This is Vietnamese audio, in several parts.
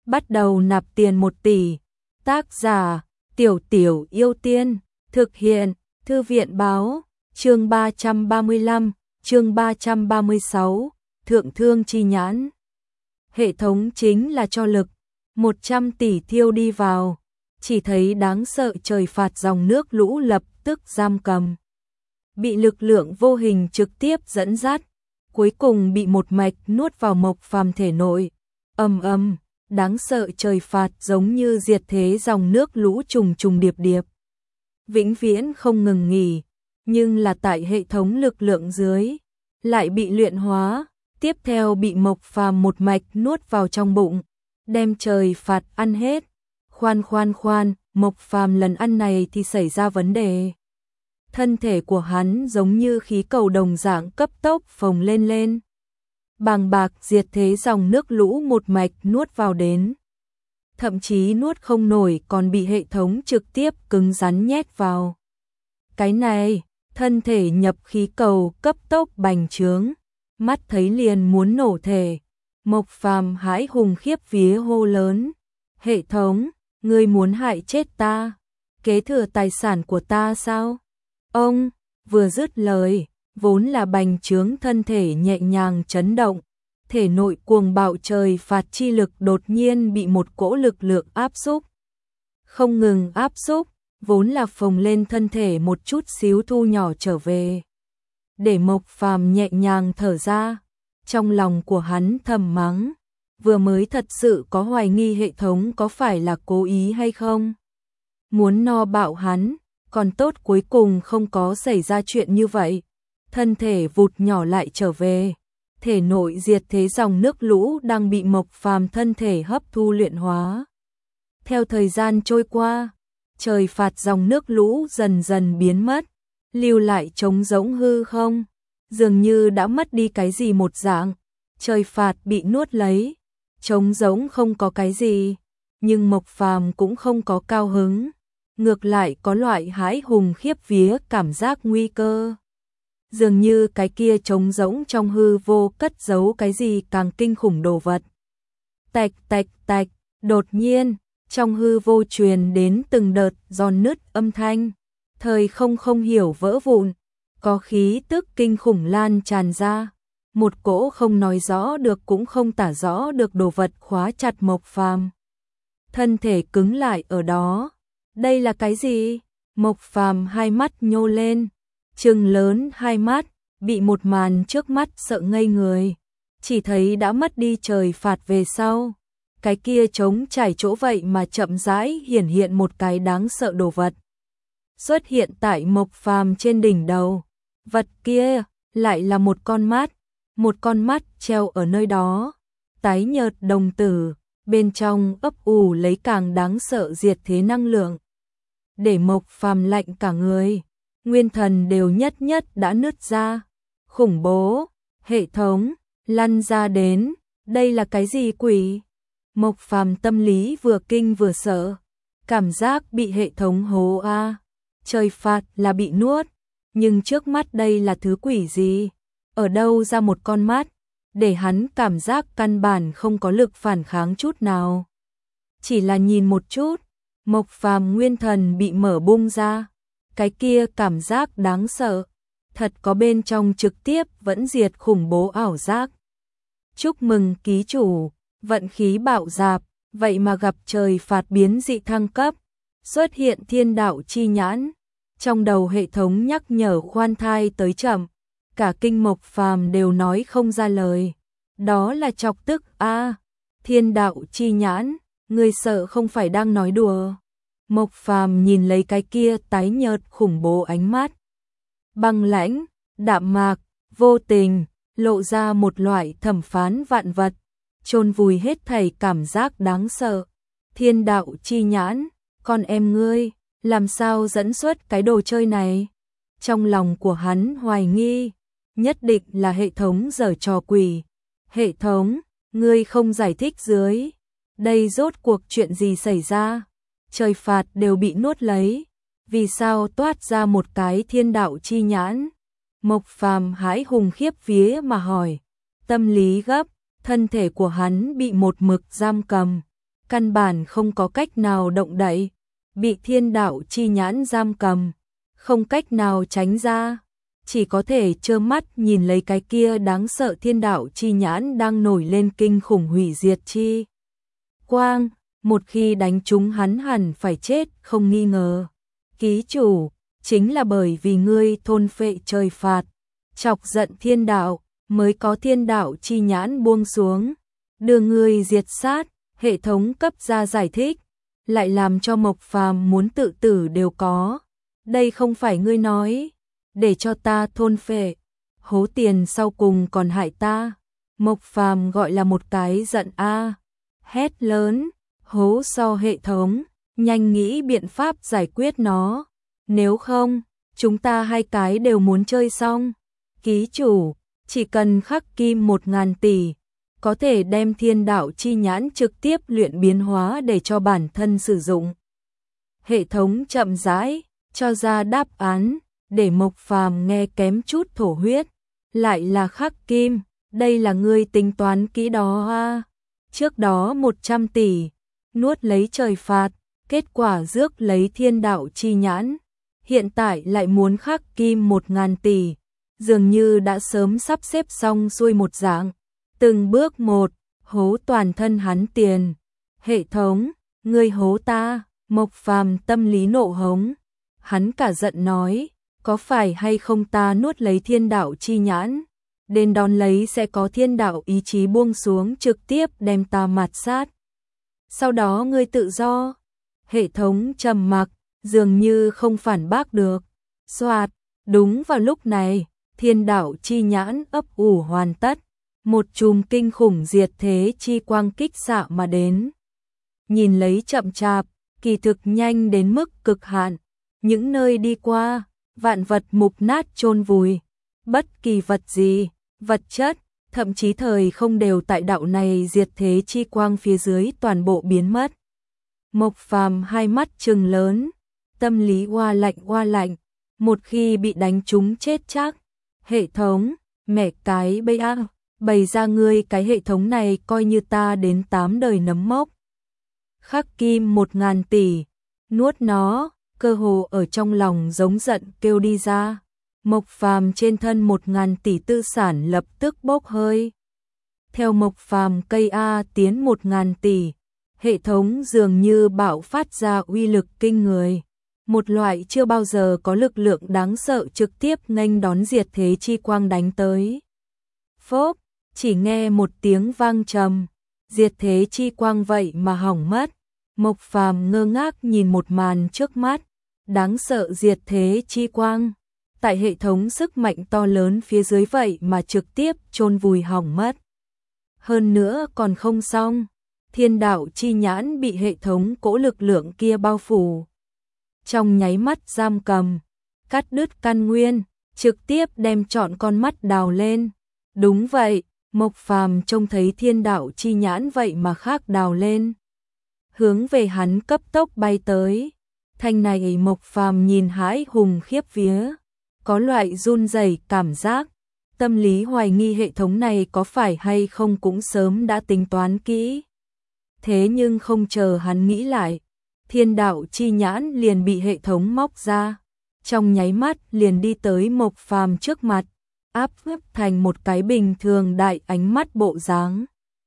bắt đầu nạp tiền 1 tỷ. Tác giả, Tiểu Tiểu Yêu Tiên, thực hiện, Thư viện báo, chương 335, chương 336, Thượng Thương Chi Nhãn. Hệ thống chính là cho lực, 100 tỷ thiêu đi vào, chỉ thấy đáng sợ trời phạt dòng nước lũ lập tức giam cầm. Bị lực lượng vô hình trực tiếp dẫn dắt, cuối cùng bị một mạch nuốt vào Mộc Phàm thể nội. Ầm ầm, đáng sợ trời phạt giống như diệt thế dòng nước lũ trùng trùng điệp điệp, vĩnh viễn không ngừng nghỉ, nhưng là tại hệ thống lực lượng dưới, lại bị luyện hóa, tiếp theo bị Mộc Phàm một mạch nuốt vào trong bụng, đem trời phạt ăn hết. Khoan, Mộc Phàm lần ăn này thì xảy ra vấn đề. Thân thể của hắn giống như khí cầu đồng dạng cấp tốc phồng lên. Bàng bạc diệt thế dòng nước lũ một mạch nuốt vào đến. Thậm chí nuốt không nổi còn bị hệ thống trực tiếp cứng rắn nhét vào. Cái này, thân thể nhập khí cầu cấp tốc bành trướng, mắt thấy liền muốn nổ thể. Mộc Phàm hãi hùng khiếp vía hô lớn. Hệ thống, ngươi muốn hại chết ta? Kế thừa tài sản của ta sao? Ông, vừa dứt lời, vốn là bành trướng thân thể nhẹ nhàng chấn động, thể nội cuồng bạo trời phạt chi lực đột nhiên bị một cỗ lực lượng áp xúc. Không ngừng áp xúc, vốn là phồng lên thân thể một chút xíu thu nhỏ trở về. Để Mộc Phàm nhẹ nhàng thở ra, trong lòng của hắn thầm mắng, vừa mới thật sự có hoài nghi hệ thống có phải là cố ý hay không. Muốn no bạo hắn, còn tốt cuối cùng không có xảy ra chuyện như vậy. Thân thể vụt nhỏ lại trở về, thể nội diệt thế dòng nước lũ đang bị Mộc Phàm thân thể hấp thu luyện hóa. Theo thời gian trôi qua, trời phạt dòng nước lũ dần dần biến mất, lưu lại trống rỗng hư không, dường như đã mất đi cái gì một dạng. Trời phạt bị nuốt lấy, trống rỗng không có cái gì, nhưng Mộc Phàm cũng không có cao hứng, ngược lại có loại hãi hùng khiếp vía cảm giác nguy cơ. Dường như cái kia trống rỗng trong hư vô cất giấu cái gì càng kinh khủng đồ vật. Tạch tạch tạch, đột nhiên, trong hư vô truyền đến từng đợt giòn nứt âm thanh, thời không hiểu vỡ vụn, có khí tức kinh khủng lan tràn ra, một cỗ không nói rõ được cũng không tả rõ được đồ vật khóa chặt Mộc Phàm. Thân thể cứng lại ở đó. Đây là cái gì? Mộc Phàm hai mắt nhô lên, trừng lớn hai mắt, bị một màn trước mắt sợ ngây người. Chỉ thấy đã mất đi trời phạt về sau, cái kia trống trải chỗ vậy mà chậm rãi hiển hiện một cái đáng sợ đồ vật. Xuất hiện tại Mộc Phàm trên đỉnh đầu. Vật kia lại là một con mắt treo ở nơi đó, tái nhợt đồng tử, bên trong ấp ủ lấy càng đáng sợ diệt thế năng lượng. Để Mộc Phàm lạnh cả người, nguyên thần đều nhất đã nứt ra. Khủng bố, hệ thống, lăn ra đến, đây là cái gì quỷ? Mộc Phàm tâm lý vừa kinh vừa sợ, cảm giác bị hệ thống hố a. Trời phạt là bị nuốt, nhưng trước mắt đây là thứ quỷ gì? Ở đâu ra một con mắt, để hắn cảm giác căn bản không có lực phản kháng chút nào. Chỉ là nhìn một chút, Mộc Phàm nguyên thần bị mở bung ra, cái kia cảm giác đáng sợ, thật có bên trong trực tiếp vẫn diệt khủng bố ảo giác. Chúc mừng ký chủ, vận khí bạo dạp, vậy mà gặp trời phạt biến dị thăng cấp, xuất hiện thiên đạo chi nhãn. Trong đầu hệ thống nhắc nhở khoan thai tới chậm, cả kinh Mộc Phàm đều nói không ra lời. Đó là chọc tức a, thiên đạo chi nhãn, người sợ không phải đang nói đùa. Mộc Phàm nhìn lấy cái kia tái nhợt khủng bố ánh mắt, băng lãnh, đạm mạc, vô tình, lộ ra một loại thẩm phán vạn vật, chôn vùi hết thảy cảm giác đáng sợ. Thiên đạo chi nhãn, con em ngươi, làm sao dẫn xuất cái đồ chơi này? Trong lòng của hắn hoài nghi, nhất định là hệ thống giở trò quỷ. Hệ thống, ngươi không giải thích dưới, đây rốt cuộc chuyện gì xảy ra? Trời phạt đều bị nuốt lấy, vì sao toát ra một cái thiên đạo chi nhãn? Mộc Phàm hãi hùng khiếp vía mà hỏi, tâm lý gấp, thân thể của hắn bị một mực giam cầm, căn bản không có cách nào động đậy, bị thiên đạo chi nhãn giam cầm, không cách nào tránh ra, chỉ có thể trơ mắt nhìn lấy cái kia đáng sợ thiên đạo chi nhãn đang nổi lên kinh khủng hủy diệt chi quang, một khi đánh trúng hắn hẳn phải chết không nghi ngờ. Ký chủ, chính là bởi vì ngươi thôn phệ trời phạt, chọc giận thiên đạo, mới có thiên đạo chi nhãn buông xuống, đưa ngươi diệt sát, hệ thống cấp ra giải thích, lại làm cho Mộc Phàm muốn tự tử đều có. Đây không phải ngươi nói, để cho ta thôn phệ, hố tiền sau cùng còn hại ta. Mộc Phàm gọi là một cái giận a, hét lớn, hố so hệ thống, nhanh nghĩ biện pháp giải quyết nó, nếu không, chúng ta hai cái đều muốn chơi xong. Ký chủ, chỉ cần khắc kim 1000 tỷ, có thể đem thiên đạo chi nhãn trực tiếp luyện biến hóa để cho bản thân sử dụng. Hệ thống chậm rãi cho ra đáp án, để Mộc Phàm nghe kém chút thổ huyết, lại là khắc kim, đây là ngươi tính toán kỹ đó a. Trước đó 100 tỷ, nuốt lấy trời phạt, kết quả rước lấy thiên đạo chi nhãn, hiện tại lại muốn khắc kim 1000 tỷ, dường như đã sớm sắp xếp xong xuôi một dạng, từng bước một, hố toàn thân hắn tiền. Hệ thống, ngươi hố ta. Mộc Phàm tâm lý nộ hống, hắn cả giận nói, có phải hay không ta nuốt lấy thiên đạo chi nhãn, đến đón lấy sẽ có thiên đạo ý chí buông xuống trực tiếp đem ta mạt sát. Sau đó ngươi tự do. Hệ thống trầm mặc, dường như không phản bác được. Soạt, đúng vào lúc này, thiên đạo chi nhãn ấp ủ hoàn tất, một chùm kinh khủng diệt thế chi quang kích xạ mà đến. Nhìn lấy chậm chạp, kỳ thực nhanh đến mức cực hạn, những nơi đi qua, vạn vật mục nát chôn vùi, bất kỳ vật gì, vật chất, thậm chí thời không đều tại đạo này diệt thế chi quang phía dưới toàn bộ biến mất. Mộc Phàm hai mắt trừng lớn, tâm lý oa lạnh, một khi bị đánh trúng chết chắc. Hệ thống, mẹ cái bây a, bày ra ngươi cái hệ thống này coi như ta đến 8 đời nấm mốc. Khắc kim 1000 tỷ, nuốt nó, cơ hồ ở trong lòng giống giận kêu đi ra. Mộc Phàm trên thân 1000 tỷ tư sản lập tức bốc hơi. Theo Mộc Phàm cây A tiến 1000 tỷ, hệ thống dường như bạo phát ra uy lực kinh người. Một loại chưa bao giờ có lực lượng đáng sợ trực tiếp nghênh đón diệt thế chi quang đánh tới. Phốp, chỉ nghe một tiếng vang trầm, diệt thế chi quang vậy mà hỏng mất. Mộc Phàm ngơ ngác nhìn một màn trước mắt, đáng sợ diệt thế chi quang, tại hệ thống sức mạnh to lớn phía dưới vậy mà trực tiếp chôn vùi hỏng mất. Hơn nữa còn không xong, thiên đạo chi nhãn bị hệ thống cỗ lực lượng kia bao phủ. Trong nháy mắt giam cầm, cắt đứt căn nguyên, trực tiếp đem trọn con mắt đào lên. Đúng vậy, Mộc Phàm trông thấy thiên đạo chi nhãn vậy mà khác đào lên, hướng về hắn cấp tốc bay tới. Thanh này Mộc Phàm nhìn hãi hùng khiếp vía, có loại run rẩy cảm giác, tâm lý hoài nghi hệ thống này có phải hay không cũng sớm đã tính toán kỹ. Thế nhưng không chờ hắn nghĩ lại, thiên đạo chi nhãn liền bị hệ thống móc ra, trong nháy mắt liền đi tới Mộc Phàm trước mặt, áp ướp thành một cái bình thường đại ánh mắt bộ dáng.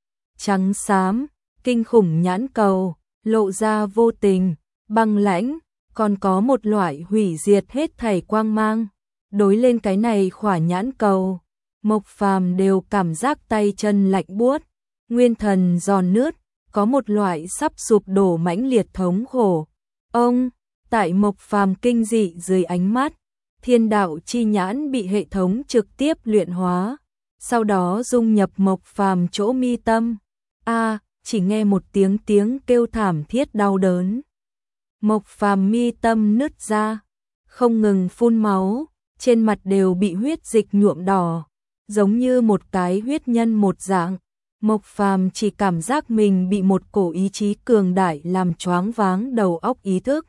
Trắng xám, kinh khủng nhãn cầu, lộ ra vô tình, băng lãnh, còn có một loại hủy diệt hết thảy quang mang. Đối lên cái này khỏa nhãn cầu, Mộc Phàm đều cảm giác tay chân lạnh buốt, nguyên thần giòn nứt, có một loại sắp sụp đổ mãnh liệt thống khổ. Ông, tại Mộc Phàm kinh dị dưới ánh mắt, thiên đạo chi nhãn bị hệ thống trực tiếp luyện hóa, sau đó dung nhập Mộc Phàm chỗ mi tâm. A, chỉ nghe một tiếng kêu thảm thiết đau đớn. Mộc Phàm mi tâm nứt ra, không ngừng phun máu, trên mặt đều bị huyết dịch nhuộm đỏ, giống như một cái huyết nhân một dạng. Mộc Phàm chỉ cảm giác mình bị một cổ ý chí cường đại làm choáng váng đầu óc ý thức.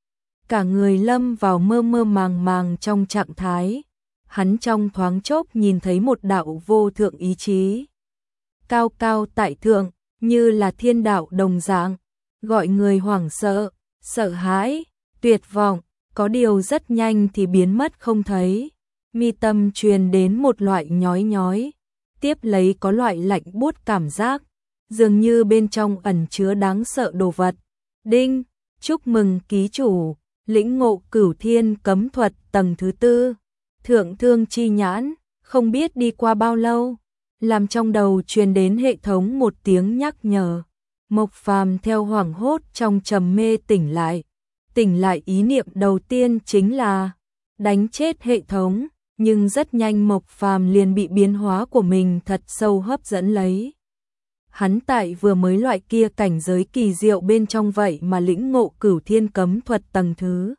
Cả người lâm vào mơ mơ màng màng trong trạng thái. Hắn trong thoáng chốc nhìn thấy một đạo vô thượng ý chí. Cao cao tại thượng, như là thiên đạo đồng dạng, gọi người hoảng sợ, sợ hãi, tuyệt vọng, có điều rất nhanh thì biến mất không thấy. Mi tâm truyền đến một loại nhói nhói, tiếp lấy có loại lạnh buốt cảm giác, dường như bên trong ẩn chứa đáng sợ đồ vật. Đinh, chúc mừng ký chủ, lĩnh ngộ Cửu Thiên cấm thuật tầng thứ 4, Thượng Thương chi nhãn. Không biết đi qua bao lâu, làm trong đầu truyền đến hệ thống một tiếng nhắc nhở. Mộc Phàm theo hoảng hốt trong trầm mê tỉnh lại ý niệm đầu tiên chính là đánh chết hệ thống, nhưng rất nhanh Mộc Phàm liền bị biến hóa của mình thật sâu hấp dẫn lấy. Hắn tại vừa mới loại kia cảnh giới kỳ diệu bên trong vậy mà lĩnh ngộ Cửu Thiên cấm thuật tầng thứ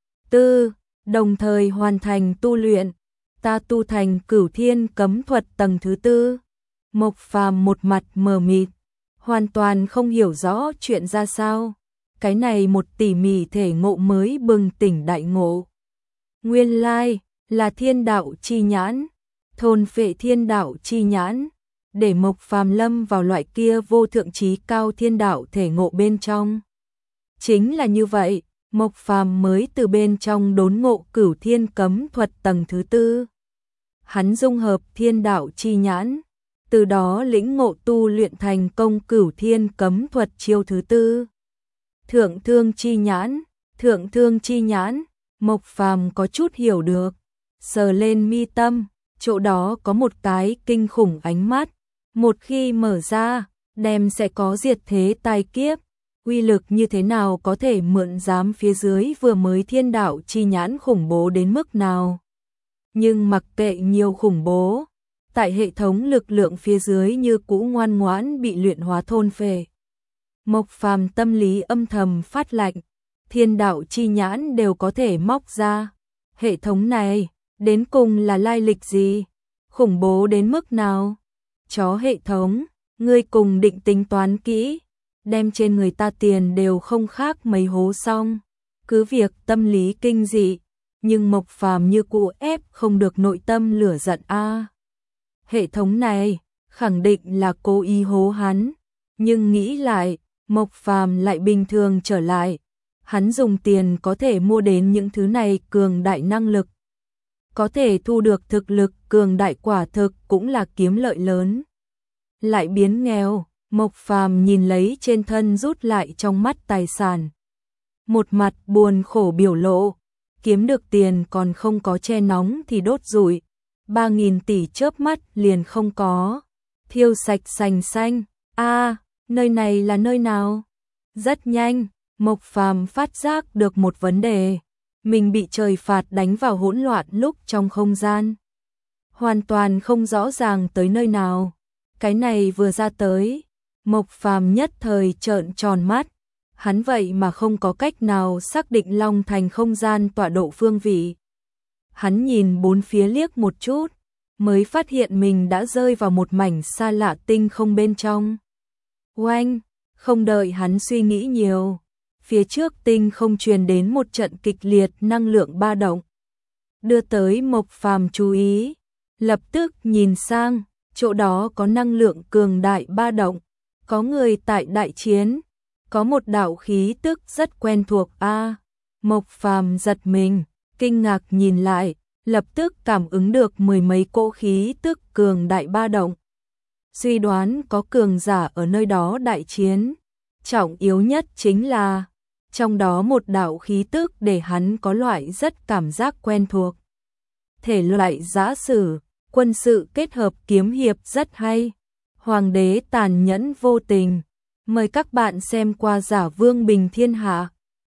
4, đồng thời hoàn thành tu luyện. Ta tu thành Cửu Thiên cấm thuật tầng thứ 4. Mộc Phàm một mặt mờ mịt, hoàn toàn không hiểu rõ chuyện ra sao. Cái này một tỉ mỉ thể ngộ mới bừng tỉnh đại ngộ. Nguyên lai là thiên đạo chi nhãn, thôn phệ thiên đạo chi nhãn, để Mộc Phàm lâm vào loại kia vô thượng trí cao thiên đạo thể ngộ bên trong. Chính là như vậy, Mộc Phàm mới từ bên trong đốn ngộ Cửu Thiên cấm thuật tầng thứ 4. Hắn dung hợp thiên đạo chi nhãn, từ đó lĩnh ngộ tu luyện thành công Cửu Thiên cấm thuật chiêu thứ 4. Thượng Thương chi nhãn, Thượng Thương chi nhãn, Mộc Phàm có chút hiểu được, sờ lên mi tâm, chỗ đó có một cái kinh khủng ánh mắt, một khi mở ra, đem sẽ có diệt thế tai kiếp. Uy lực như thế nào có thể mượn giám phía dưới vừa mới thiên đạo chi nhãn khủng bố đến mức nào. Nhưng mặc kệ nhiều khủng bố, tại hệ thống lực lượng phía dưới như cũ ngoan ngoãn bị luyện hóa thôn phệ. Mộc Phàm tâm lý âm thầm phát lạnh, thiên đạo chi nhãn đều có thể móc ra. Hệ thống này, đến cùng là lai lịch gì? Khủng bố đến mức nào? Chó hệ thống, ngươi cùng định tính toán kỹ, đem trên người ta tiền đều không khác mấy hố xong. Cứ việc tâm lý kinh dị, nhưng Mộc Phàm như cũ ép không được nội tâm lửa giận a. Hệ thống này khẳng định là cố ý hố hắn, nhưng nghĩ lại, Mộc Phàm lại bình thường trở lại. Hắn dùng tiền có thể mua đến những thứ này cường đại năng lực, có thể thu được thực lực cường đại quả thực cũng là kiếm lợi lớn. Lại biến nghèo, Mộc Phàm nhìn lấy trên thân rút lại trong mắt tài sản, một mặt buồn khổ biểu lộ, kiếm được tiền còn không có che nóng thì đốt rụi, 3.000 tỷ chớp mắt liền không có, thiêu sạch sành xanh. Nơi này là nơi nào? Rất nhanh, Mộc Phàm phát giác được một vấn đề, mình bị trời phạt đánh vào hỗn loạn lúc trong không gian, hoàn toàn không rõ ràng tới nơi nào. Cái này vừa ra tới, Mộc Phàm nhất thời trợn tròn mắt, hắn vậy mà không có cách nào xác định Long Thành không gian tọa độ phương vị. Hắn nhìn bốn phía liếc một chút, mới phát hiện mình đã rơi vào một mảnh xa lạ tinh không bên trong. Oanh, không đợi hắn suy nghĩ nhiều, phía trước tinh không truyền đến một trận kịch liệt năng lượng ba động, đưa tới Mộc Phàm chú ý, lập tức nhìn sang, chỗ đó có năng lượng cường đại ba động, có người tại đại chiến, có một đạo khí tức rất quen thuộc Mộc Phàm giật mình, kinh ngạc nhìn lại, lập tức cảm ứng được mười mấy cỗ khí tức cường đại ba động. Suy đoán có cường giả ở nơi đó đại chiến, trọng yếu nhất chính là trong đó một đạo khí tức để hắn có loại rất cảm giác quen thuộc. Thể loại giã sử, quân sự kết hợp kiếm hiệp rất hay. Hoàng đế tàn nhẫn vô tình. Mời các bạn xem qua Giả Vương Bình Thiên Hạ.